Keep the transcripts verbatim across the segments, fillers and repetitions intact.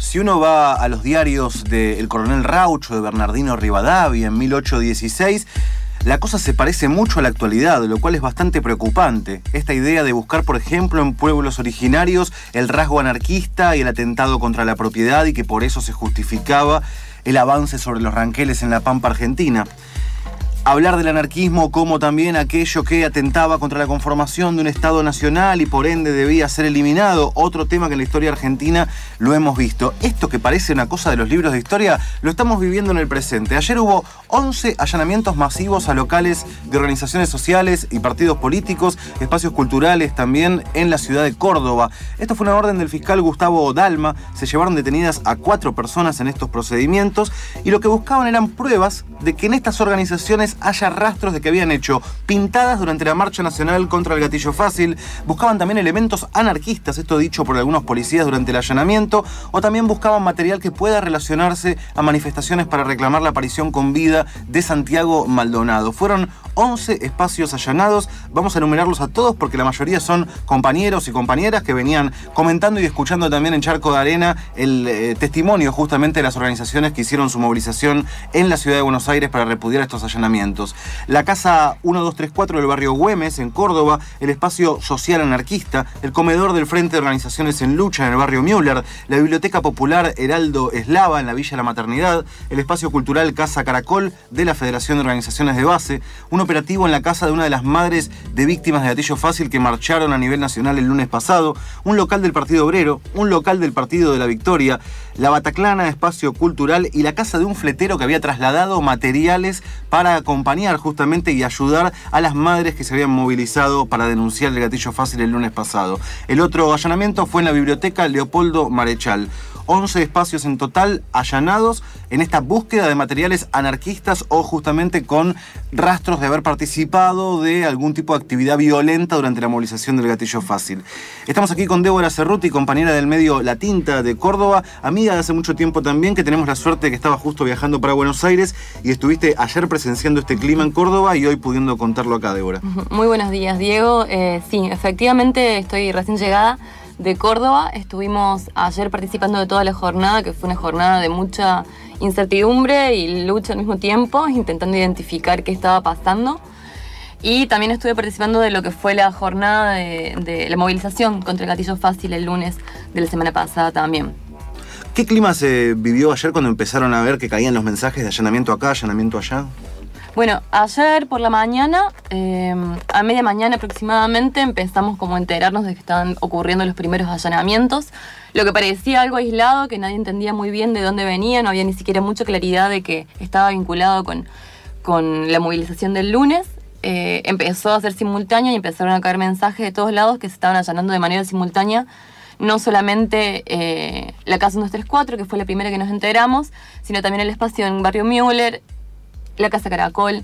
Si uno va a los diarios del Coronel Raucho, de Bernardino Rivadavia, en mil ochocientos dieciséis, la cosa se parece mucho a la actualidad, lo cual es bastante preocupante. Esta idea de buscar, por ejemplo, en pueblos originarios el rasgo anarquista y el atentado contra la propiedad, y que por eso se justificaba el avance sobre los ranqueles en la Pampa Argentina. Hablar del anarquismo como también aquello que atentaba contra la conformación de un Estado nacional y por ende debía ser eliminado, otro tema que en la historia argentina lo hemos visto. Esto que parece una cosa de los libros de historia, lo estamos viviendo en el presente. Ayer hubo once allanamientos masivos a locales de organizaciones sociales y partidos políticos, espacios culturales también en la ciudad de Córdoba. Esto fue una orden del fiscal Gustavo Dalma. Se llevaron detenidas a cuatro personas en estos procedimientos y lo que buscaban eran pruebas de que en estas organizaciones haya rastros de que habían hecho pintadas durante la marcha nacional contra el gatillo fácil. Buscaban también elementos anarquistas, esto dicho por algunos policías durante el allanamiento, o también buscaban material que pueda relacionarse a manifestaciones para reclamar la aparición con vida de Santiago Maldonado. Fueron once espacios allanados, vamos a enumerarlos a todos porque la mayoría son compañeros y compañeras que venían comentando y escuchando también en Charco de Arena el eh, testimonio justamente de las organizaciones que hicieron su movilización en la ciudad de Buenos Aires para repudiar estos allanamientos. La Casa uno dos tres cuatro del barrio Güemes, en Córdoba, el espacio social anarquista, el comedor del Frente de Organizaciones en Lucha en el barrio Müller, la Biblioteca Popular Heraldo Eslava en la Villa La Maternidad, el espacio cultural Casa Caracol de la Federación de Organizaciones de Base, un operativo en la casa de una de las madres de víctimas de gatillo fácil que marcharon a nivel nacional el lunes pasado, un local del Partido Obrero, un local del Partido de la Victoria, la Bataclana, espacio cultural, y la casa de un fletero que había trasladado materiales para acompañar justamente y ayudar a las madres que se habían movilizado para denunciar el gatillo fácil el lunes pasado. El otro allanamiento fue en la biblioteca Leopoldo Marechal. once espacios en total allanados en esta búsqueda de materiales anarquistas o justamente con rastros de haber participado de algún tipo de actividad violenta durante la movilización del gatillo fácil. Estamos aquí con Débora Cerruti, compañera del medio La Tinta de Córdoba, amiga de hace mucho tiempo también, que tenemos la suerte de que estaba justo viajando para Buenos Aires y estuviste ayer presenciando este clima en Córdoba y hoy pudiendo contarlo acá, Débora. Muy buenos días, Diego. Eh, sí, efectivamente estoy recién llegada de Córdoba. Estuvimos ayer participando de toda la jornada, que fue una jornada de mucha incertidumbre y lucha al mismo tiempo, intentando identificar qué estaba pasando. Y también estuve participando de lo que fue la jornada de, de la movilización contra el gatillo fácil el lunes de la semana pasada también. ¿Qué clima se vivió ayer cuando empezaron a ver que caían los mensajes de allanamiento acá, allanamiento allá? Bueno, ayer por la mañana, eh, a media mañana aproximadamente, empezamos como a enterarnos de que estaban ocurriendo los primeros allanamientos. Lo que parecía algo aislado, que nadie entendía muy bien de dónde venía, no había ni siquiera mucha claridad de que estaba vinculado con, con la movilización del lunes. Eh, empezó a ser simultáneo y empezaron a caer mensajes de todos lados que se estaban allanando de manera simultánea. No solamente eh, la Casa uno dos tres cuatro, que fue la primera que nos enteramos, sino también el espacio en Barrio Müller, la Casa Caracol,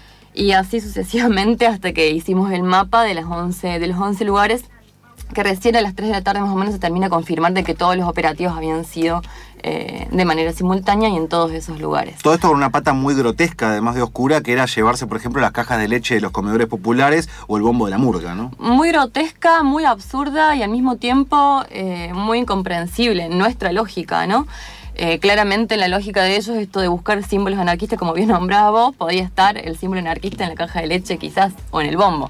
y así sucesivamente hasta que hicimos el mapa de, las once, de los once lugares, que recién a las tres de la tarde más o menos se termina a confirmar de que todos los operativos habían sido eh, de manera simultánea y en todos esos lugares. Todo esto con una pata muy grotesca, además de oscura, que era llevarse, por ejemplo, las cajas de leche de los comedores populares o el bombo de la murga, ¿no? Muy grotesca, muy absurda y al mismo tiempo eh, muy incomprensible en nuestra lógica, ¿no? Eh, claramente en la lógica de ellos, esto de buscar símbolos anarquistas, como bien nombraba vos, podía estar el símbolo anarquista en la caja de leche quizás, o en el bombo.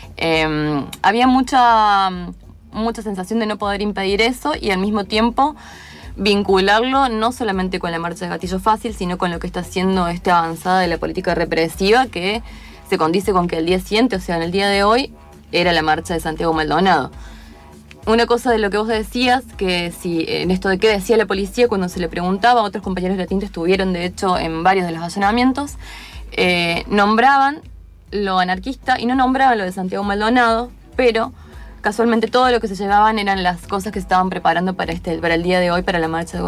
Eh, había mucha, mucha sensación de no poder impedir eso y al mismo tiempo vincularlo no solamente con la marcha de gatillo fácil, sino con lo que está haciendo esta avanzada de la política represiva, que se condice con que el día siguiente, o sea, en el día de hoy, era la marcha de Santiago Maldonado. Una cosa de lo que vos decías, que si en esto de qué decía la policía cuando se le preguntaba, otros compañeros de la Tinta estuvieron de hecho en varios de los allanamientos, eh, nombraban lo anarquista y no nombraban lo de Santiago Maldonado, pero casualmente todo lo que se llevaban eran las cosas que se estaban preparando para, este, para el día de hoy, para la marcha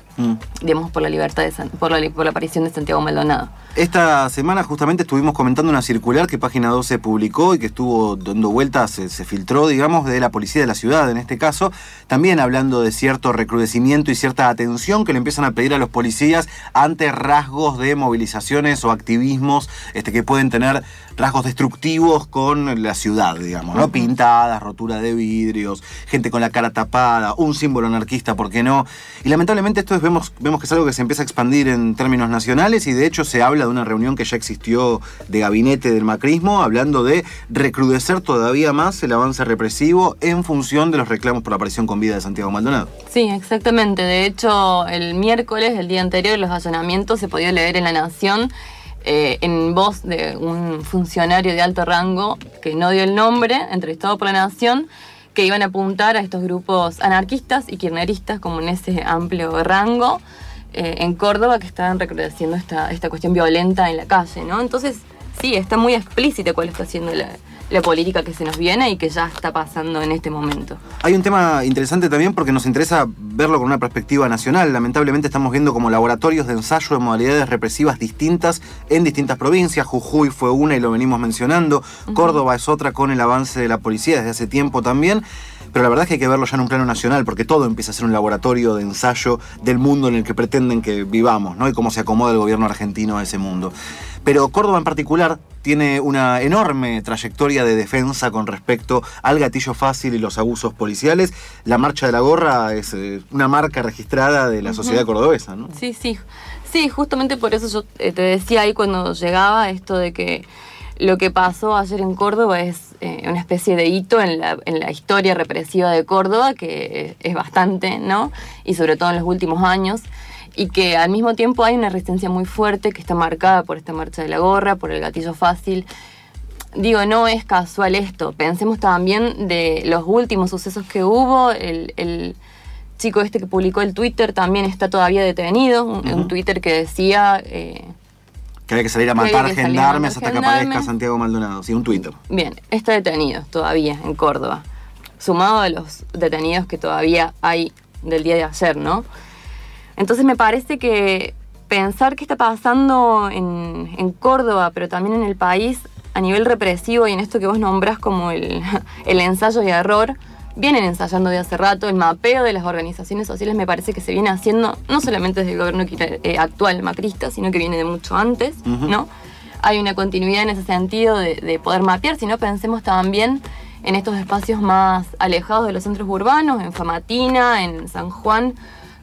mm. digamos, por la libertad de San, por, la, por la aparición de Santiago Maldonado. Esta semana justamente estuvimos comentando una circular que Página doce publicó y que estuvo dando vueltas, se, se filtró, digamos, de la policía de la ciudad, en este caso, también hablando de cierto recrudecimiento y cierta atención que le empiezan a pedir a los policías ante rasgos de movilizaciones o activismos este, que pueden tener rasgos destructivos con la ciudad, digamos, ¿no? Uh-huh. Pintadas, rotura de vidrios, gente con la cara tapada, un símbolo anarquista, ¿por qué no? Y lamentablemente esto es, vemos, vemos que es algo que se empieza a expandir en términos nacionales y de hecho se habla de una reunión que ya existió de gabinete del macrismo, hablando de recrudecer todavía más el avance represivo en función de los reclamos por la aparición con vida de Santiago Maldonado. Sí, exactamente. De hecho, el miércoles, el día anterior, los allanamientos se podía leer en La Nación eh, en voz de un funcionario de alto rango que no dio el nombre, entrevistado por La Nación, que iban a apuntar a estos grupos anarquistas y kirchneristas como en ese amplio rango eh, en Córdoba, que estaban recrudeciendo esta, esta cuestión violenta en la calle, ¿no? Entonces, sí, está muy explícita cuál está haciendo la, la política que se nos viene y que ya está pasando en este momento. Hay un tema interesante también porque nos interesa verlo con una perspectiva nacional. Lamentablemente estamos viendo como laboratorios de ensayo de modalidades represivas distintas en distintas provincias. Jujuy fue una y lo venimos mencionando. Uh-huh. Córdoba es otra con el avance de la policía desde hace tiempo también. Pero la verdad es que hay que verlo ya en un plano nacional porque todo empieza a ser un laboratorio de ensayo del mundo en el que pretenden que vivamos, ¿no? Y cómo se acomoda el gobierno argentino a ese mundo. Pero Córdoba en particular tiene una enorme trayectoria de defensa con respecto al gatillo fácil y los abusos policiales. La marcha de la gorra es eh, una marca registrada de la sociedad uh-huh. cordobesa, ¿no? Sí, sí. Sí, justamente por eso yo te decía ahí cuando llegaba esto de que lo que pasó ayer en Córdoba es eh, una especie de hito en la, en la historia represiva de Córdoba, que es bastante, ¿no? Y sobre todo en los últimos años. Y que al mismo tiempo hay una resistencia muy fuerte que está marcada por esta marcha de la gorra, por el gatillo fácil. Digo, no es casual esto. Pensemos también de los últimos sucesos que hubo. El, el chico este que publicó el Twitter también está todavía detenido. Un, uh-huh. un Twitter que decía... Eh, que había que salir a matar gendarmes hasta gendarme. que aparezca Santiago Maldonado. Sí, un Twitter. Bien, está detenido todavía en Córdoba. Sumado a los detenidos que todavía hay del día de ayer, ¿no? Entonces me parece que pensar qué está pasando en, en Córdoba, pero también en el país, a nivel represivo y en esto que vos nombrás como el, el ensayo y error, vienen ensayando de hace rato. El mapeo de las organizaciones sociales me parece que se viene haciendo no solamente desde el gobierno eh, actual macrista, sino que viene de mucho antes, uh-huh. ¿no? Hay una continuidad en ese sentido de, de poder mapear, si no pensemos también en estos espacios más alejados de los centros urbanos, en Famatina, en San Juan,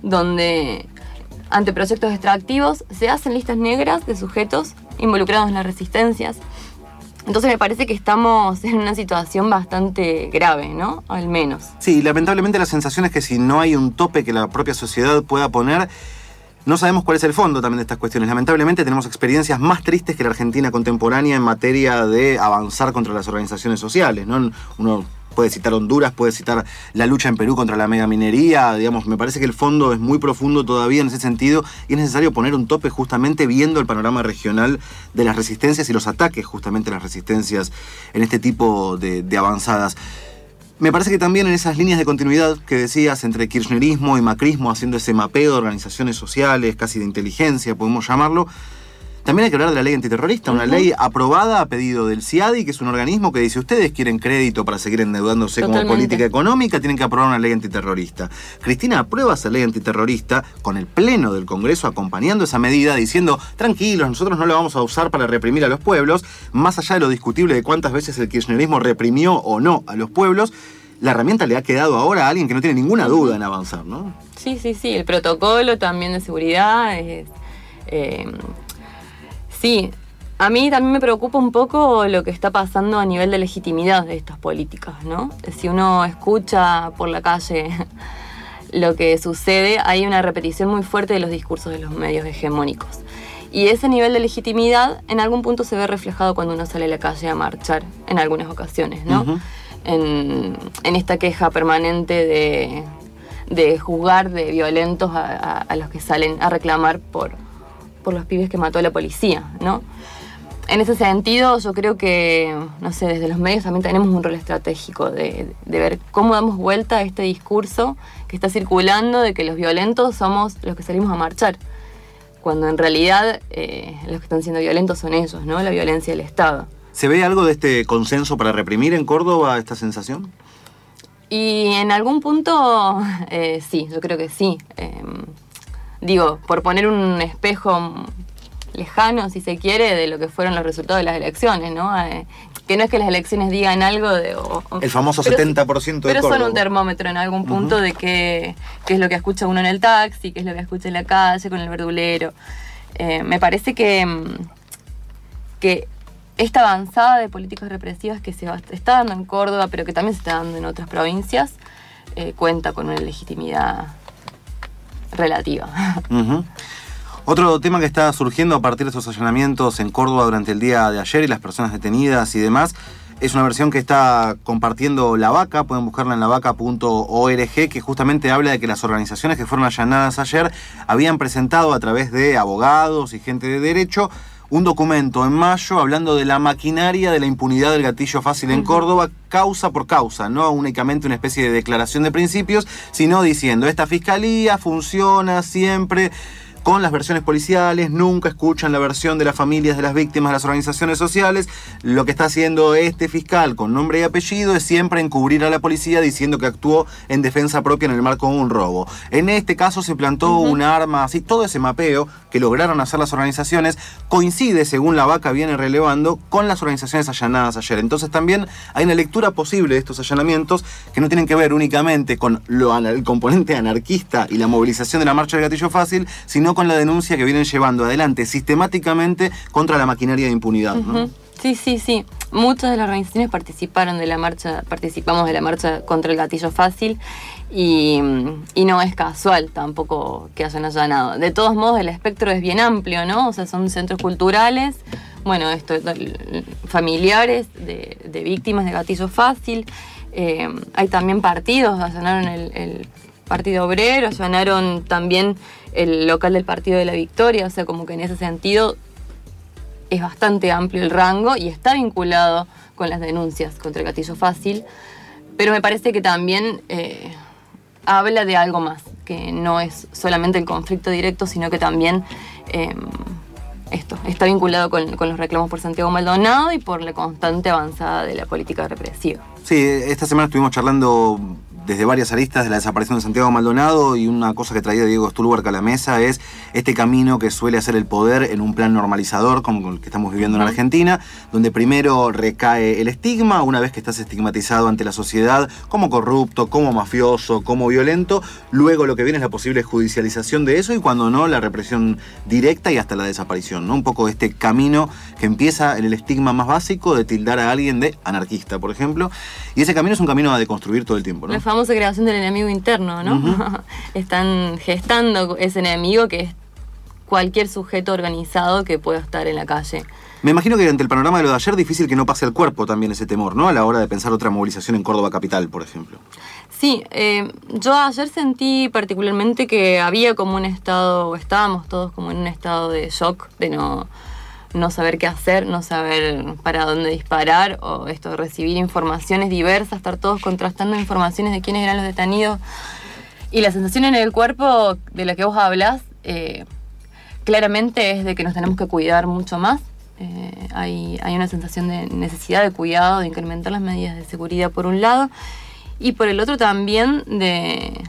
donde ante proyectos extractivos se hacen listas negras de sujetos involucrados en las resistencias. Entonces me parece que estamos en una situación bastante grave, ¿no? Al menos. Sí, lamentablemente la sensación es que si no hay un tope que la propia sociedad pueda poner, no sabemos cuál es el fondo también de estas cuestiones. Lamentablemente tenemos experiencias más tristes que la Argentina contemporánea en materia de avanzar contra las organizaciones sociales, ¿no? Uno puede citar Honduras, puede citar la lucha en Perú contra la megaminería, digamos, me parece que el fondo es muy profundo todavía en ese sentido y es necesario poner un tope justamente viendo el panorama regional de las resistencias y los ataques justamente a las resistencias en este tipo de, de avanzadas. Me parece que también en esas líneas de continuidad que decías entre kirchnerismo y macrismo, haciendo ese mapeo de organizaciones sociales, casi de inteligencia, podemos llamarlo, también hay que hablar de la ley antiterrorista, una uh-huh. ley aprobada a pedido del CIADI, que es un organismo que dice, ustedes quieren crédito para seguir endeudándose Totalmente. Como política económica, tienen que aprobar una ley antiterrorista. Cristina aprueba esa ley antiterrorista con el pleno del Congreso acompañando esa medida, diciendo, tranquilos, nosotros no la vamos a usar para reprimir a los pueblos, más allá de lo discutible de cuántas veces el kirchnerismo reprimió o no a los pueblos, la herramienta le ha quedado ahora a alguien que no tiene ninguna duda en avanzar, ¿no? Sí, sí, sí, el protocolo también de seguridad es... Eh, Sí, a mí también me preocupa un poco lo que está pasando a nivel de legitimidad de estas políticas, ¿no? Si uno escucha por la calle lo que sucede, hay una repetición muy fuerte de los discursos de los medios hegemónicos. Y ese nivel de legitimidad en algún punto se ve reflejado cuando uno sale a la calle a marchar, en algunas ocasiones, ¿no? Uh-huh. En, en esta queja permanente de, de juzgar de violentos a, a, a los que salen a reclamar por... por los pibes que mató a la policía, ¿no? en ese sentido, yo creo que, no sé, desde los medios también tenemos un rol estratégico de, de ver cómo damos vuelta a este discurso que está circulando de que los violentos somos los que salimos a marchar, cuando en realidad eh, los que están siendo violentos son ellos, ¿no? La violencia del Estado. ¿Se ve algo de este consenso para reprimir en Córdoba esta sensación? Y en algún punto, eh, sí, yo creo que sí. Eh, digo, por poner un espejo lejano, si se quiere, de lo que fueron los resultados de las elecciones, ¿no? Eh, que no es que las elecciones digan algo de... O, el famoso pero, setenta por ciento de pero Córdoba. Pero son un termómetro en algún punto uh-huh. de qué, qué es lo que escucha uno en el taxi, qué es lo que escucha en la calle, con el verdulero. Eh, me parece que, que esta avanzada de políticas represivas que se va, está dando en Córdoba, pero que también se está dando en otras provincias, eh, cuenta con una legitimidad relativa. Uh-huh. Otro tema que está surgiendo a partir de esos allanamientos en Córdoba durante el día de ayer y las personas detenidas y demás, es una versión que está compartiendo La Vaca, pueden buscarla en la vaca punto org, que justamente habla de que las organizaciones que fueron allanadas ayer habían presentado a través de abogados y gente de derecho un documento en mayo hablando de la maquinaria de la impunidad del gatillo fácil en Córdoba, causa por causa, no únicamente una especie de declaración de principios, sino diciendo, esta fiscalía funciona siempre con las versiones policiales, nunca escuchan la versión de las familias de las víctimas de las organizaciones sociales. Lo que está haciendo este fiscal con nombre y apellido es siempre encubrir a la policía diciendo que actuó en defensa propia en el marco de un robo. En este caso se plantó uh-huh. un arma, así todo ese mapeo que lograron hacer las organizaciones coincide, según La Vaca viene relevando, con las organizaciones allanadas ayer. Entonces también hay una lectura posible de estos allanamientos que no tienen que ver únicamente con lo, el componente anarquista y la movilización de la marcha del gatillo fácil, sino con la denuncia que vienen llevando adelante sistemáticamente contra la maquinaria de impunidad, ¿no? Uh-huh. Sí, sí, sí. Muchas de las organizaciones participaron de la marcha, participamos de la marcha contra el gatillo fácil y, y no es casual tampoco que hayan allanado. De todos modos, el espectro es bien amplio, ¿no? O sea, son centros culturales, bueno, esto, familiares de, de víctimas de gatillo fácil. Eh, hay también partidos, allanaron el, el Partido Obrero, allanaron también el local del Partido de la Victoria, o sea, como que en ese sentido es bastante amplio el rango y está vinculado con las denuncias contra el gatillo fácil, pero me parece que también eh, habla de algo más, que no es solamente el conflicto directo, sino que también eh, esto está vinculado con, con los reclamos por Santiago Maldonado y por la constante avanzada de la política represiva. Sí, esta semana estuvimos charlando desde varias aristas de la desaparición de Santiago Maldonado, y una cosa que traía Diego Stulberg a la mesa es este camino que suele hacer el poder en un plan normalizador como el que estamos viviendo en Argentina, donde primero recae el estigma, una vez que estás estigmatizado ante la sociedad como corrupto, como mafioso, como violento, luego lo que viene es la posible judicialización de eso y cuando no, la represión directa y hasta la desaparición, ¿no? Un poco este camino que empieza en el estigma más básico de tildar a alguien de anarquista, por ejemplo, y ese camino es un camino a deconstruir todo el tiempo, ¿no? La famosa creación del enemigo interno, ¿no? Uh-huh. Están gestando ese enemigo que es cualquier sujeto organizado que pueda estar en la calle. Me imagino que ante el panorama de lo de ayer, difícil que no pase al cuerpo también ese temor, ¿no? A la hora de pensar otra movilización en Córdoba capital, por ejemplo. Sí, eh, yo ayer sentí particularmente que había como un estado, o estábamos todos como en un estado de shock, de no... no saber qué hacer, no saber para dónde disparar, o esto, recibir informaciones diversas, estar todos contrastando informaciones de quiénes eran los detenidos. Y la sensación en el cuerpo de la que vos hablas, eh, claramente es de que nos tenemos que cuidar mucho más. Eh, hay, hay una sensación de necesidad de cuidado, de incrementar las medidas de seguridad por un lado, y por el otro también de...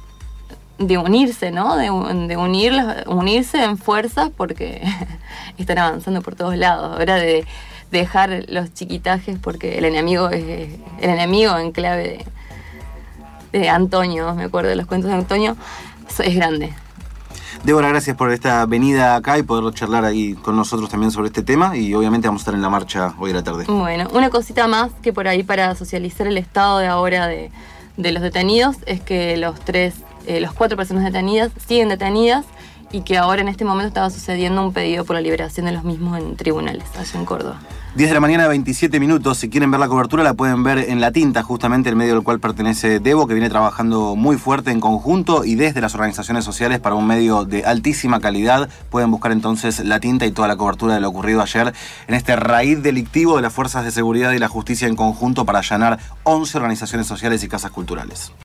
de unirse, ¿no? De, de unir, unirse en fuerzas porque están avanzando por todos lados. Hora de dejar los chiquitajes porque el enemigo es el enemigo en clave de, de Antonio, me acuerdo de los cuentos de Antonio, es grande. Débora, gracias por esta venida acá y poder charlar ahí con nosotros también sobre este tema, y obviamente vamos a estar en la marcha hoy a la tarde. Bueno, una cosita más que por ahí para socializar el estado de ahora de, de los detenidos es que los tres Eh, las cuatro personas detenidas siguen detenidas y que ahora en este momento estaba sucediendo un pedido por la liberación de los mismos en tribunales, allá en Córdoba. diez de la mañana, veintisiete minutos. Si quieren ver la cobertura, la pueden ver en La Tinta, justamente el medio al cual pertenece Debo, que viene trabajando muy fuerte en conjunto y desde las organizaciones sociales para un medio de altísima calidad. Pueden buscar entonces La Tinta y toda la cobertura de lo ocurrido ayer en este raíz delictivo de las fuerzas de seguridad y la justicia en conjunto para allanar once organizaciones sociales y casas culturales.